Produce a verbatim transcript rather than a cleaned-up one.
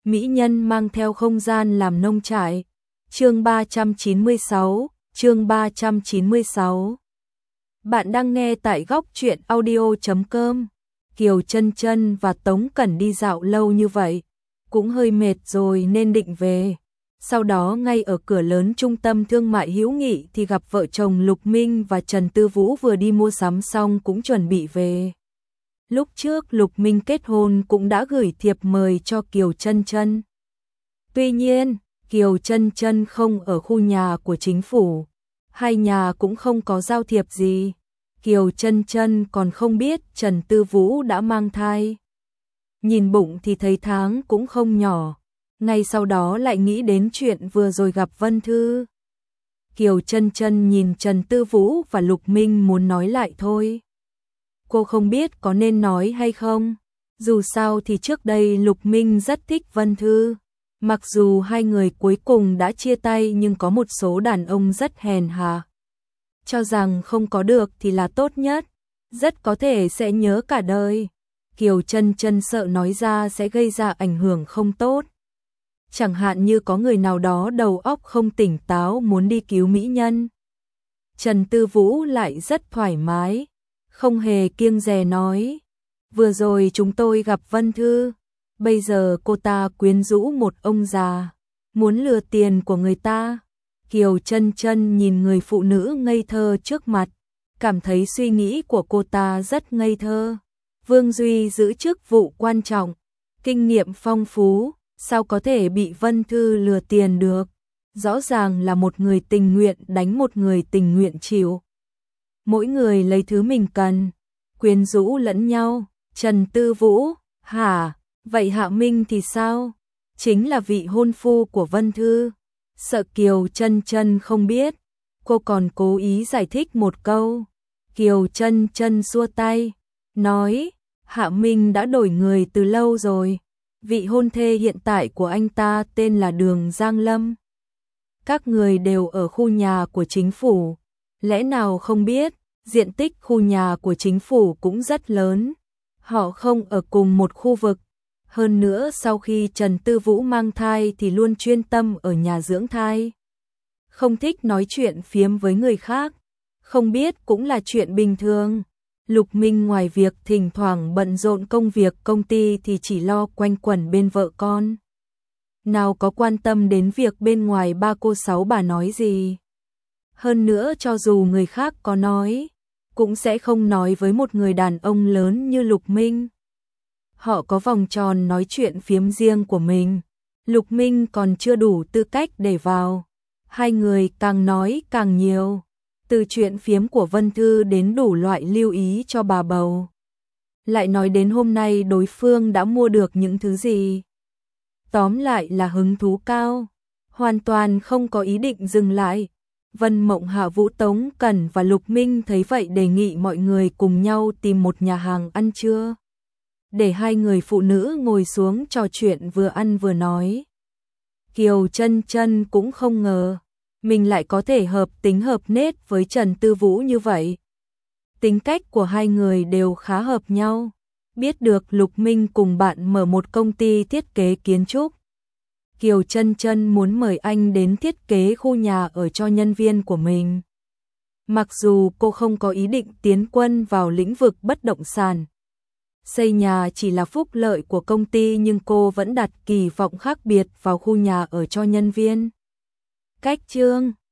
Mỹ nhân mang theo không gian làm nông trại. Chương ba trăm chín mươi sáu, chương ba trăm chín mươi sáu. Bạn đang nghe tại góc truyện audio chấm com. Kiều Chân Chân và Tống Cẩn đi dạo lâu như vậy, cũng hơi mệt rồi nên định về. Sau đó ngay ở cửa lớn trung tâm thương mại Hữu Nghị thì gặp vợ chồng Lục Minh và Trần Tư Vũ vừa đi mua sắm xong cũng chuẩn bị về. Lúc trước Lục Minh kết hôn cũng đã gửi thiệp mời cho Kiều Chân Chân. Tuy nhiên, Kiều Chân Chân không ở khu nhà của chính phủ, hai nhà cũng không có giao thiệp gì. Kiều Chân Chân còn không biết Trần Tư Vũ đã mang thai. Nhìn bụng thì thấy tháng cũng không nhỏ, ngay sau đó lại nghĩ đến chuyện vừa rồi gặp Vân Thư. Kiều Chân Chân nhìn Trần Tư Vũ và Lục Minh muốn nói lại thôi. Cô không biết có nên nói hay không. Dù sao thì trước đây Lục Minh rất thích Vân Thư. Mặc dù hai người cuối cùng đã chia tay nhưng có một số đàn ông rất hèn hạ, cho rằng không có được thì là tốt nhất, rất có thể sẽ nhớ cả đời. Kiều Chân Chân sợ nói ra sẽ gây ra ảnh hưởng không tốt. Chẳng hạn như có người nào đó đầu óc không tỉnh táo muốn đi cứu mỹ nhân. Trần Tư Vũ lại rất thoải mái, không hề kiêng dè nói. Vừa rồi chúng tôi gặp Vân Thư, bây giờ cô ta quyến rũ một ông già, muốn lừa tiền của người ta. Kiều Chân Chân nhìn người phụ nữ ngây thơ trước mặt, cảm thấy suy nghĩ của cô ta rất ngây thơ. Vương Duy giữ chức vụ quan trọng, kinh nghiệm phong phú, sao có thể bị Vân Thư lừa tiền được? Rõ ràng là một người tình nguyện đánh một người tình nguyện chịu. Mỗi người lấy thứ mình cần, quyến rũ lẫn nhau. Trần Tư Vũ, hả? Vậy Hạ Minh thì sao? Chính là vị hôn phu của Vân Thư. Sợ Kiều Chân Chân không biết, cô còn cố ý giải thích một câu. Kiều Chân Chân xua tay, nói, Hạ Minh đã đổi người từ lâu rồi. Vị hôn thê hiện tại của anh ta tên là Đường Giang Lâm. Các người đều ở khu nhà của chính phủ, lẽ nào không biết, diện tích khu nhà của chính phủ cũng rất lớn. Họ không ở cùng một khu vực. Hơn nữa sau khi Trần Tư Vũ mang thai thì luôn chuyên tâm ở nhà dưỡng thai. Không thích nói chuyện phiếm với người khác. Không biết cũng là chuyện bình thường. Lục Minh ngoài việc thỉnh thoảng bận rộn công việc công ty thì chỉ lo quanh quẩn bên vợ con. Nào có quan tâm đến việc bên ngoài ba cô sáu bà nói gì. Hơn nữa cho dù người khác có nói, cũng sẽ không nói với một người đàn ông lớn như Lục Minh. Họ có vòng tròn nói chuyện phiếm riêng của mình. Lục Minh còn chưa đủ tư cách để vào. Hai người càng nói càng nhiều. Từ chuyện phiếm của Vân Thư đến đủ loại lưu ý cho bà bầu. Lại nói đến hôm nay đối phương đã mua được những thứ gì. Tóm lại là hứng thú cao. Hoàn toàn không có ý định dừng lại. Vân Mộng Hạ, Vũ Tống Cẩn và Lục Minh thấy vậy đề nghị mọi người cùng nhau tìm một nhà hàng ăn trưa. Để hai người phụ nữ ngồi xuống trò chuyện vừa ăn vừa nói. Kiều Chân Chân cũng không ngờ mình lại có thể hợp tính hợp nết với Trần Tư Vũ như vậy. Tính cách của hai người đều khá hợp nhau. Biết được Lục Minh cùng bạn mở một công ty thiết kế kiến trúc. Kiều Chân Chân muốn mời anh đến thiết kế khu nhà ở cho nhân viên của mình. Mặc dù cô không có ý định tiến quân vào lĩnh vực bất động sản, xây nhà chỉ là phúc lợi của công ty, nhưng cô vẫn đặt kỳ vọng khác biệt vào khu nhà ở cho nhân viên. Cách chương